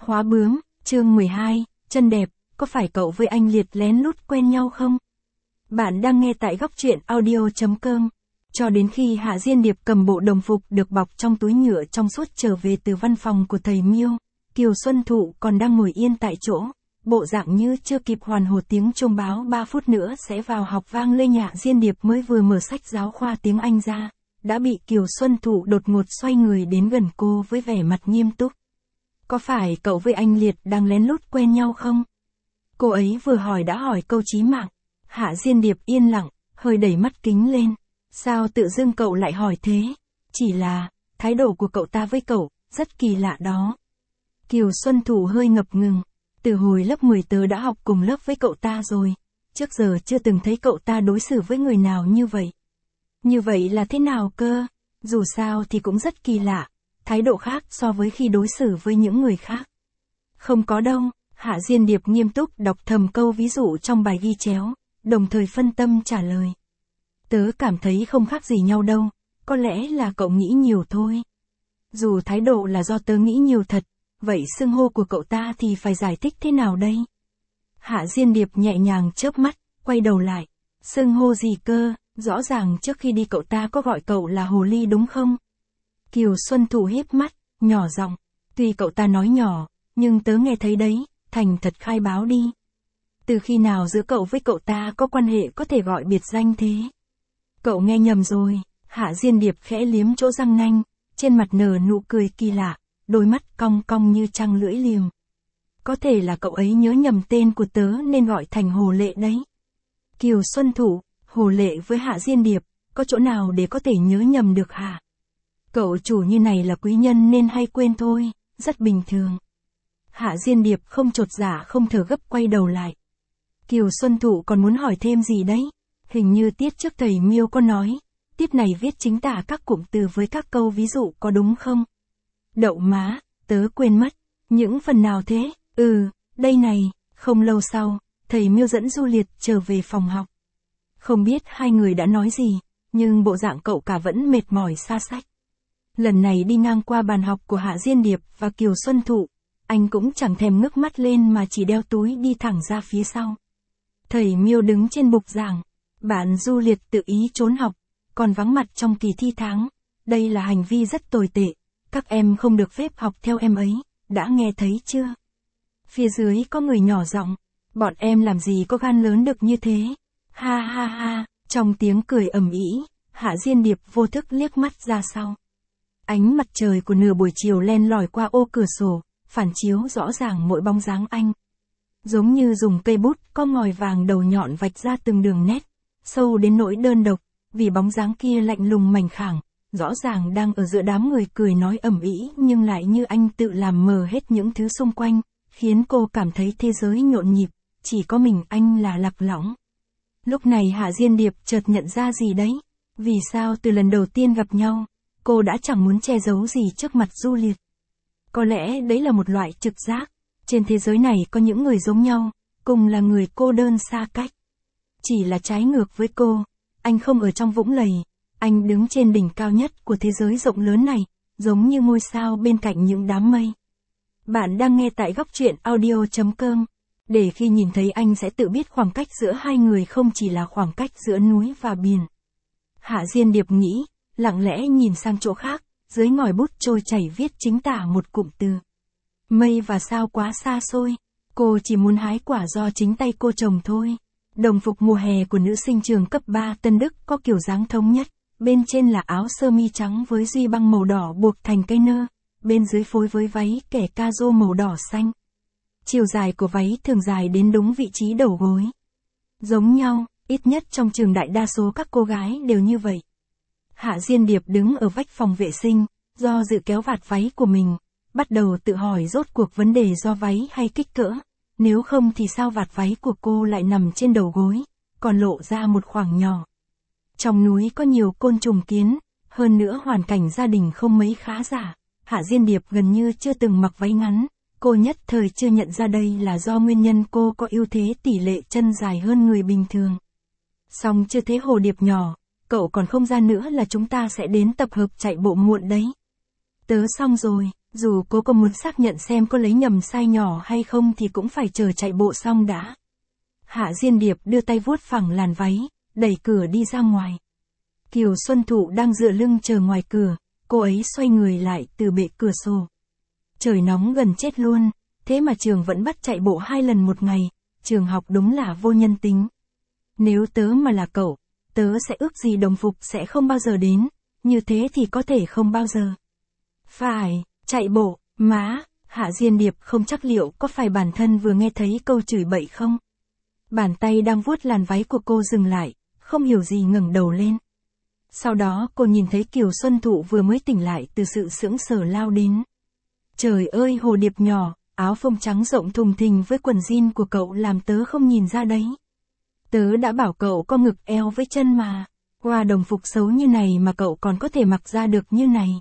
Khóa bướm, chương 12, chân đẹp, có phải cậu với anh Liệt lén lút quen nhau không? Bạn đang nghe tại góc truyện audio.com. Cho đến khi Hạ Diên Điệp cầm bộ đồng phục được bọc trong túi nhựa trong suốt trở về từ văn phòng của thầy Miêu, Kiều Xuân Thụ còn đang ngồi yên tại chỗ, bộ dạng như chưa kịp hoàn hồn tiếng chuông báo 3 phút nữa sẽ vào học vang lên. Hạ Diên Điệp mới vừa mở sách giáo khoa tiếng Anh ra, đã bị Kiều Xuân Thụ đột ngột xoay người đến gần cô với vẻ mặt nghiêm túc. Có phải cậu với anh Liệt đang lén lút quen nhau không? Cô ấy vừa hỏi đã hỏi câu chí mạng. Hạ Diên Điệp yên lặng, hơi đẩy mắt kính lên. Sao tự dưng cậu lại hỏi thế? Chỉ là, thái độ của cậu ta với cậu, rất kỳ lạ đó. Kiều Xuân Thụ hơi ngập ngừng. Từ hồi lớp 10 tớ đã học cùng lớp với cậu ta rồi. Trước giờ chưa từng thấy cậu ta đối xử với người nào như vậy. Như vậy là thế nào cơ? Dù sao thì cũng rất kỳ lạ. Thái độ khác so với khi đối xử với những người khác. Không có đâu, Hạ Diên Điệp nghiêm túc đọc thầm câu ví dụ trong bài ghi chéo, đồng thời phân tâm trả lời. Tớ cảm thấy không khác gì nhau đâu, có lẽ là cậu nghĩ nhiều thôi. Dù thái độ là do tớ nghĩ nhiều thật, vậy xưng hô của cậu ta thì phải giải thích thế nào đây? Hạ Diên Điệp nhẹ nhàng chớp mắt, quay đầu lại. Xưng hô gì cơ, rõ ràng trước khi đi cậu ta có gọi cậu là hồ ly đúng không? Kiều Xuân Thụ híp mắt, nhỏ giọng, tuy cậu ta nói nhỏ, nhưng tớ nghe thấy đấy, thành thật khai báo đi. Từ khi nào giữa cậu với cậu ta có quan hệ có thể gọi biệt danh thế? Cậu nghe nhầm rồi. Hạ Diên Điệp khẽ liếm chỗ răng nanh, trên mặt nở nụ cười kỳ lạ, đôi mắt cong cong như trăng lưỡi liềm. Có thể là cậu ấy nhớ nhầm tên của tớ nên gọi thành Hồ Lệ đấy. Kiều Xuân Thụ, Hồ Lệ với Hạ Diên Điệp, có chỗ nào để có thể nhớ nhầm được hả? Cậu chủ như này là quý nhân nên hay quên thôi, rất bình thường. Hạ Diên Điệp không chột dạ không thở gấp quay đầu lại. Kiều Xuân Thụ còn muốn hỏi thêm gì đấy? Hình như tiết trước thầy Miêu có nói, tiết này viết chính tả các cụm từ với các câu ví dụ có đúng không? Đậu má, tớ quên mất. Những phần nào thế? Đây này. Không lâu sau, thầy Miêu dẫn Du Liệt trở về phòng học. Không biết hai người đã nói gì, nhưng bộ dạng cậu cả vẫn mệt mỏi xa sách. Lần này đi ngang qua bàn học của Hạ Diên Điệp và Kiều Xuân Thụ, anh cũng chẳng thèm ngước mắt lên mà chỉ đeo túi đi thẳng ra phía sau. Thầy Miêu đứng trên bục giảng, bạn Du Liệt tự ý trốn học, còn vắng mặt trong kỳ thi tháng. Đây là hành vi rất tồi tệ, các em không được phép học theo em ấy, đã nghe thấy chưa? Phía dưới có người nhỏ giọng, bọn em làm gì có gan lớn được như thế? Ha ha ha, trong tiếng cười ầm ĩ, Hạ Diên Điệp vô thức liếc mắt ra sau. Ánh mặt trời của nửa buổi chiều len lỏi qua ô cửa sổ, phản chiếu rõ ràng mỗi bóng dáng anh. Giống như dùng cây bút có ngòi vàng đầu nhọn vạch ra từng đường nét, sâu đến nỗi đơn độc, vì bóng dáng kia lạnh lùng mảnh khảnh, rõ ràng đang ở giữa đám người cười nói ầm ĩ nhưng lại như anh tự làm mờ hết những thứ xung quanh, khiến cô cảm thấy thế giới nhộn nhịp, chỉ có mình anh là lạc lõng. Lúc này Hạ Diên Điệp chợt nhận ra gì đấy, vì sao từ lần đầu tiên gặp nhau, cô đã chẳng muốn che giấu gì trước mặt Du Liệt. Có lẽ đấy là một loại trực giác, trên thế giới này có những người giống nhau, cùng là người cô đơn xa cách. Chỉ là trái ngược với cô, anh không ở trong vũng lầy, anh đứng trên đỉnh cao nhất của thế giới rộng lớn này, giống như ngôi sao bên cạnh những đám mây. Bạn đang nghe tại góc truyện audio.com, để khi nhìn thấy anh sẽ tự biết khoảng cách giữa hai người không chỉ là khoảng cách giữa núi và biển. Hạ Diên Điệp nghĩ, lặng lẽ nhìn sang chỗ khác, dưới ngòi bút trôi chảy viết chính tả một cụm từ. Mây và sao quá xa xôi, cô chỉ muốn hái quả do chính tay cô trồng thôi. Đồng phục mùa hè của nữ sinh trường cấp 3 Tân Đức có kiểu dáng thống nhất, bên trên là áo sơ mi trắng với duy băng màu đỏ buộc thành cây nơ, bên dưới phối với váy kẻ ca rô màu đỏ xanh. Chiều dài của váy thường dài đến đúng vị trí đầu gối. Giống nhau, ít nhất trong trường đại đa số các cô gái đều như vậy. Hạ Diên Điệp đứng ở vách phòng vệ sinh, do dự kéo vạt váy của mình, bắt đầu tự hỏi rốt cuộc vấn đề do váy hay kích cỡ, nếu không thì sao vạt váy của cô lại nằm trên đầu gối, còn lộ ra một khoảng nhỏ. Trong núi có nhiều côn trùng kiến, hơn nữa hoàn cảnh gia đình không mấy khá giả, Hạ Diên Điệp gần như chưa từng mặc váy ngắn, cô nhất thời chưa nhận ra đây là do nguyên nhân cô có ưu thế tỷ lệ chân dài hơn người bình thường. Song chưa thế Hồ Điệp nhỏ, cậu còn không ra nữa là chúng ta sẽ đến tập hợp chạy bộ muộn đấy. Tớ xong rồi, Dù cô có muốn xác nhận xem có lấy nhầm sai nhỏ hay không thì cũng phải chờ chạy bộ xong đã. Hạ Diên Điệp đưa tay vuốt phẳng làn váy, đẩy cửa đi ra ngoài. Kiều Xuân Thụ đang dựa lưng chờ ngoài cửa, cô ấy xoay người lại từ bệ cửa sổ. Trời nóng gần chết luôn, thế mà trường vẫn bắt chạy bộ 2 lần một ngày, trường học đúng là vô nhân tính. Nếu tớ mà là cậu, tớ sẽ ước gì đồng phục sẽ không bao giờ đến, như thế thì có thể không bao giờ. Phải, chạy bộ, má, Hạ Diên Điệp không chắc liệu có phải bản thân vừa nghe thấy câu chửi bậy không. Bàn tay đang vuốt làn váy của cô dừng lại, không hiểu gì ngẩng đầu lên. Sau đó cô nhìn thấy Kiều Xuân Thụ vừa mới tỉnh lại từ sự sững sờ lao đến. Trời ơi hồ điệp nhỏ, áo phông trắng rộng thùng thình với quần jean của cậu làm tớ không nhìn ra đấy. Tớ đã bảo cậu có ngực eo với chân mà, qua đồng phục xấu như này mà cậu còn có thể mặc ra được như này.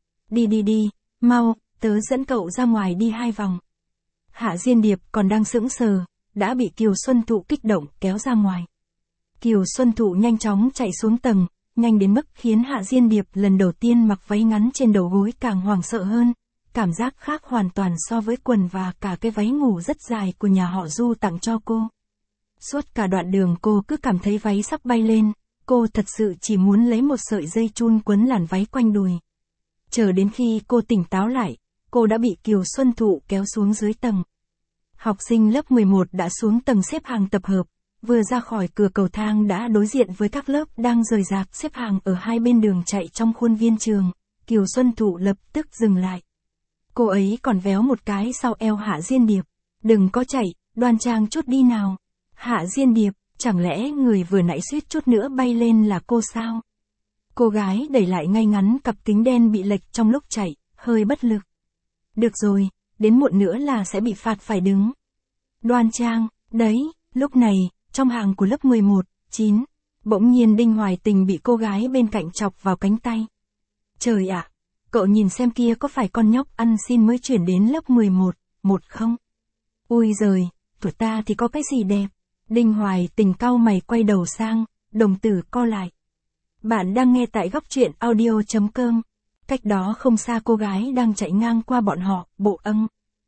Đi, mau, tớ dẫn cậu ra ngoài đi 2 vòng. Hạ Diên Điệp còn đang sững sờ, đã bị Kiều Xuân Thụ kích động kéo ra ngoài. Kiều Xuân Thụ nhanh chóng chạy xuống tầng, nhanh đến mức khiến Hạ Diên Điệp lần đầu tiên mặc váy ngắn trên đầu gối càng hoảng sợ hơn. Cảm giác khác hoàn toàn so với quần và cả cái váy ngủ rất dài của nhà họ Du tặng cho cô. Suốt cả đoạn đường cô cứ cảm thấy váy sắp bay lên, cô thật sự chỉ muốn lấy một sợi dây chun quấn làn váy quanh đùi. Chờ đến khi cô tỉnh táo lại, cô đã bị Kiều Xuân Thụ kéo xuống dưới tầng. Học sinh lớp 11 đã xuống tầng xếp hàng tập hợp, vừa ra khỏi cửa cầu thang đã đối diện với các lớp đang rời rạc xếp hàng ở hai bên đường chạy trong khuôn viên trường. Kiều Xuân Thụ lập tức dừng lại. Cô ấy còn véo một cái sau eo Hạ Diên Điệp. Đừng có chạy, đoan trang chút đi nào. Hạ Diên Điệp, chẳng lẽ người vừa nãy suýt chút nữa bay lên là cô sao? Cô gái đẩy lại ngay ngắn cặp kính đen bị lệch trong lúc chạy, hơi bất lực. Được rồi, đến muộn nữa là sẽ bị phạt phải đứng. Đoan trang, đấy, lúc này, trong hàng của lớp 11, 9, bỗng nhiên Đinh Hoài Tình bị cô gái bên cạnh chọc vào cánh tay. Trời ạ, cậu nhìn xem kia có phải con nhóc ăn xin mới chuyển đến lớp 11, một không? Ui giời, tuổi ta thì có cái gì đẹp? Đinh Hoài Tình cau mày quay đầu sang, đồng tử co lại. Bạn đang nghe tại góc truyện audio.com. Cách đó không xa cô gái đang chạy ngang qua bọn họ, bộ âng.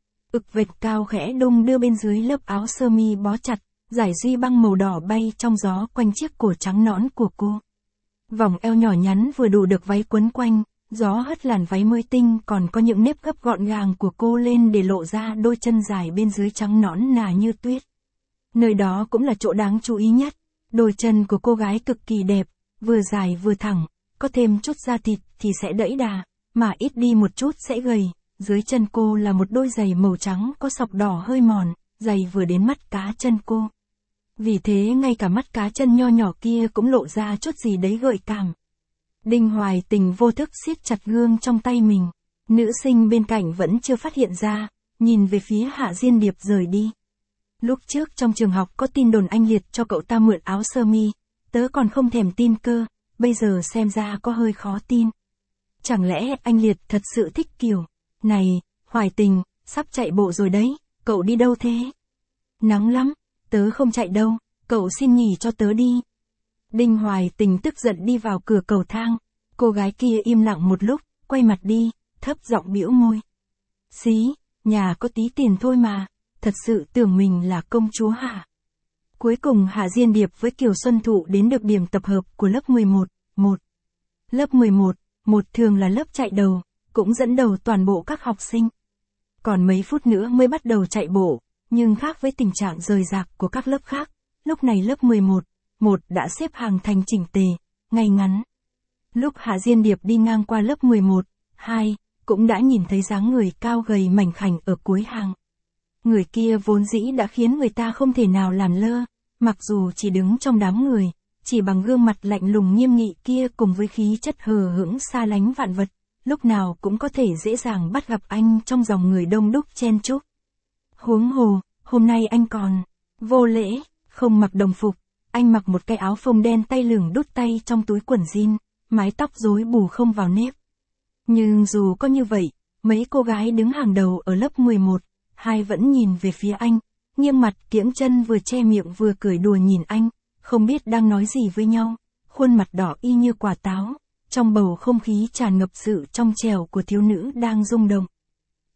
Ực vệt cao khẽ đung đưa bên dưới lớp áo sơ mi bó chặt, dải duy băng màu đỏ bay trong gió quanh chiếc cổ trắng nõn của cô. Vòng eo nhỏ nhắn vừa đủ được váy quấn quanh, gió hất làn váy mới tinh còn có những nếp gấp gọn gàng của cô lên để lộ ra đôi chân dài bên dưới trắng nõn nà như tuyết. Nơi đó cũng là chỗ đáng chú ý nhất, đôi chân của cô gái cực kỳ đẹp, vừa dài vừa thẳng, có thêm chút da thịt thì sẽ đẫy đà, mà ít đi một chút sẽ gầy. Dưới chân cô là một đôi giày màu trắng có sọc đỏ hơi mòn, giày vừa đến mắt cá chân cô. Vì thế ngay cả mắt cá chân nho nhỏ kia cũng lộ ra chút gì đấy gợi cảm. Đinh Hoài Tình vô thức siết chặt gương trong tay mình. Nữ sinh bên cạnh vẫn chưa phát hiện ra, nhìn về phía Hạ Diên Điệp rời đi. Lúc trước trong trường học có tin đồn anh Liệt cho cậu ta mượn áo sơ mi, tớ còn không thèm tin cơ, bây giờ xem ra có hơi khó tin. Chẳng lẽ anh Liệt thật sự thích Kiều? Này, Hoài Tình, sắp chạy bộ rồi đấy, cậu đi đâu thế? Nắng lắm, tớ không chạy đâu, cậu xin nghỉ cho tớ đi. Đinh Hoài Tình tức giận đi vào cửa cầu thang, cô gái kia im lặng một lúc, quay mặt đi, thấp giọng bĩu môi. Xí, nhà có tí tiền thôi mà, thật sự tưởng mình là công chúa hả? Cuối cùng Hạ Diên Điệp với Kiều Xuân Thụ đến được điểm tập hợp của lớp 11, 1. Lớp 11, 1 thường là lớp chạy đầu, cũng dẫn đầu toàn bộ các học sinh. Còn mấy phút nữa mới bắt đầu chạy bộ, nhưng khác với tình trạng rời rạc của các lớp khác, lúc này lớp 11, 1 đã xếp hàng thành chỉnh tề, ngay ngắn. Lúc Hạ Diên Điệp đi ngang qua lớp 11, 2, cũng đã nhìn thấy dáng người cao gầy mảnh khảnh ở cuối hàng. Người kia vốn dĩ đã khiến người ta không thể nào làm lơ, mặc dù chỉ đứng trong đám người, chỉ bằng gương mặt lạnh lùng nghiêm nghị kia cùng với khí chất hờ hững xa lánh vạn vật, lúc nào cũng có thể dễ dàng bắt gặp anh trong dòng người đông đúc chen chúc. Huống hồ, hôm nay anh còn vô lễ, không mặc đồng phục, anh mặc một cái áo phông đen tay lửng đút tay trong túi quần jean, mái tóc rối bù không vào nếp. Nhưng dù có như vậy, mấy cô gái đứng hàng đầu ở lớp 11, 2 vẫn nhìn về phía anh, nghiêng mặt kiễng chân vừa che miệng vừa cười đùa nhìn anh, không biết đang nói gì với nhau, khuôn mặt đỏ y như quả táo, trong bầu không khí tràn ngập sự trong trẻo của thiếu nữ đang rung động.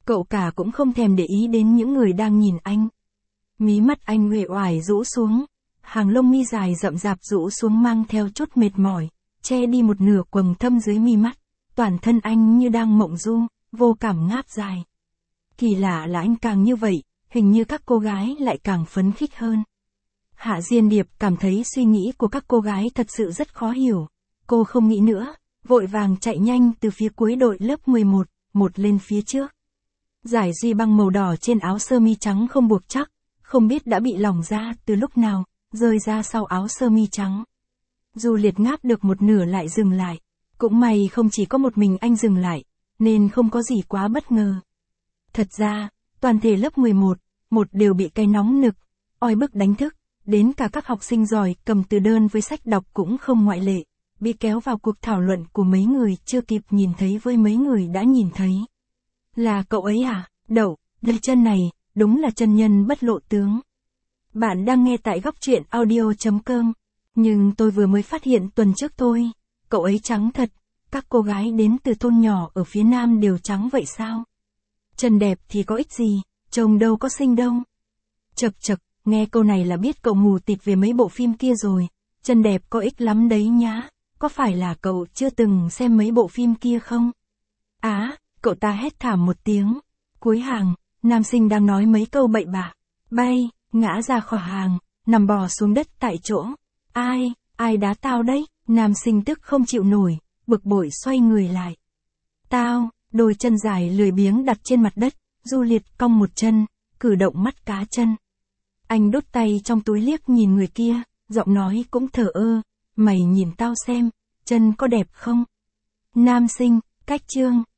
Cậu cả cũng không thèm để ý đến những người đang nhìn anh. Mí mắt anh uể oải rũ xuống, hàng lông mi dài rậm rạp rũ xuống mang theo chút mệt mỏi, che đi một nửa quầng thâm dưới mi mắt. Toàn thân anh như đang mộng du, vô cảm ngáp dài. Kỳ lạ là anh càng như vậy, hình như các cô gái lại càng phấn khích hơn. Hạ Diên Điệp cảm thấy suy nghĩ của các cô gái thật sự rất khó hiểu. Cô không nghĩ nữa, vội vàng chạy nhanh từ phía cuối đội lớp 11, một lên phía trước. Dải duy băng màu đỏ trên áo sơ mi trắng không buộc chắc, không biết đã bị lỏng ra từ lúc nào, rơi ra sau áo sơ mi trắng. Du Liệt ngáp được một nửa lại dừng lại. Cũng may không chỉ có một mình anh dừng lại, nên không có gì quá bất ngờ. Thật ra, toàn thể lớp 11, đều bị cái nóng nực, oi bức đánh thức, đến cả các học sinh giỏi cầm từ đơn với sách đọc cũng không ngoại lệ, bị kéo vào cuộc thảo luận của mấy người chưa kịp nhìn thấy với mấy người đã nhìn thấy. Là cậu ấy à, Đậu, đây chân này, đúng là chân nhân bất lộ tướng. Bạn đang nghe tại góc truyện audio.com, nhưng tôi vừa mới phát hiện tuần trước thôi, cậu ấy trắng thật, các cô gái đến từ thôn nhỏ ở phía nam đều trắng vậy sao? Chân đẹp thì có ích gì, chồng đâu có xinh đâu. Chậc chậc, nghe câu này là biết cậu mù tịt về mấy bộ phim kia rồi, chân đẹp có ích lắm đấy nhá, có phải là cậu chưa từng xem mấy bộ phim kia không? Á, cậu ta hét thảm một tiếng. Cuối hàng, nam sinh đang nói mấy câu bậy bạ, bay, ngã ra khỏi hàng, nằm bò xuống đất tại chỗ. Ai đá tao đấy? Nam sinh tức không chịu nổi, bực bội xoay người lại. Tao, đôi chân dài lười biếng đặt trên mặt đất, Du Liệt cong một chân, cử động mắt cá chân. Anh đút tay trong túi liếc nhìn người kia, giọng nói cũng thờ ơ, mày nhìn tao xem, chân có đẹp không? Nam sinh, cách chương.